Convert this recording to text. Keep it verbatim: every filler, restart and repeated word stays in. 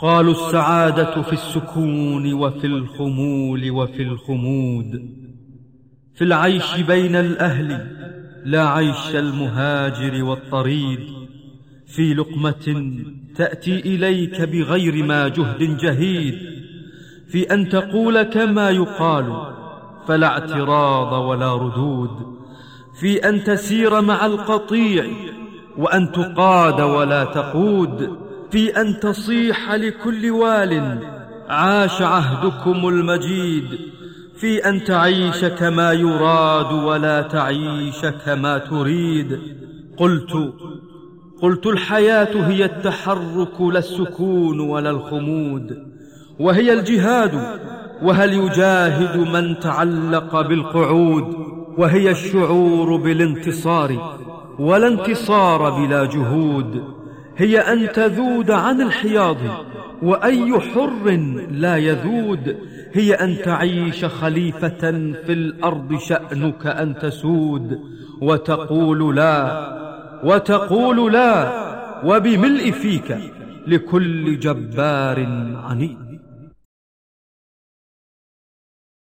قالوا السعادة في السكون وفي الخمول وفي الخمود، في العيش بين الأهل لا عيش المهاجر والطريد، في لقمة تأتي إليك بغير ما جهد جهيد، في أن تقول كما يقال فلا اعتراض ولا ردود، في أن تسير مع القطيع وأن تقاد ولا تقود، في أن تصيح لكل وال عاش عهدكم المجيد، في أن تعيش كما يراد ولا تعيش كما تريد. قلت قلت الحياة هي التحرك لا السكون ولا الخمود، وهي الجهاد وهل يجاهد من تعلق بالقعود، وهي الشعور بالانتصار ولا انتصار بلا جهود، هي أن تذود عن الحياض وأي حر لا يذود، هي أن تعيش خليفة في الأرض شأنك أن تسود، وتقول لا وتقول لا وبملء فيك لكل جبار عنيد.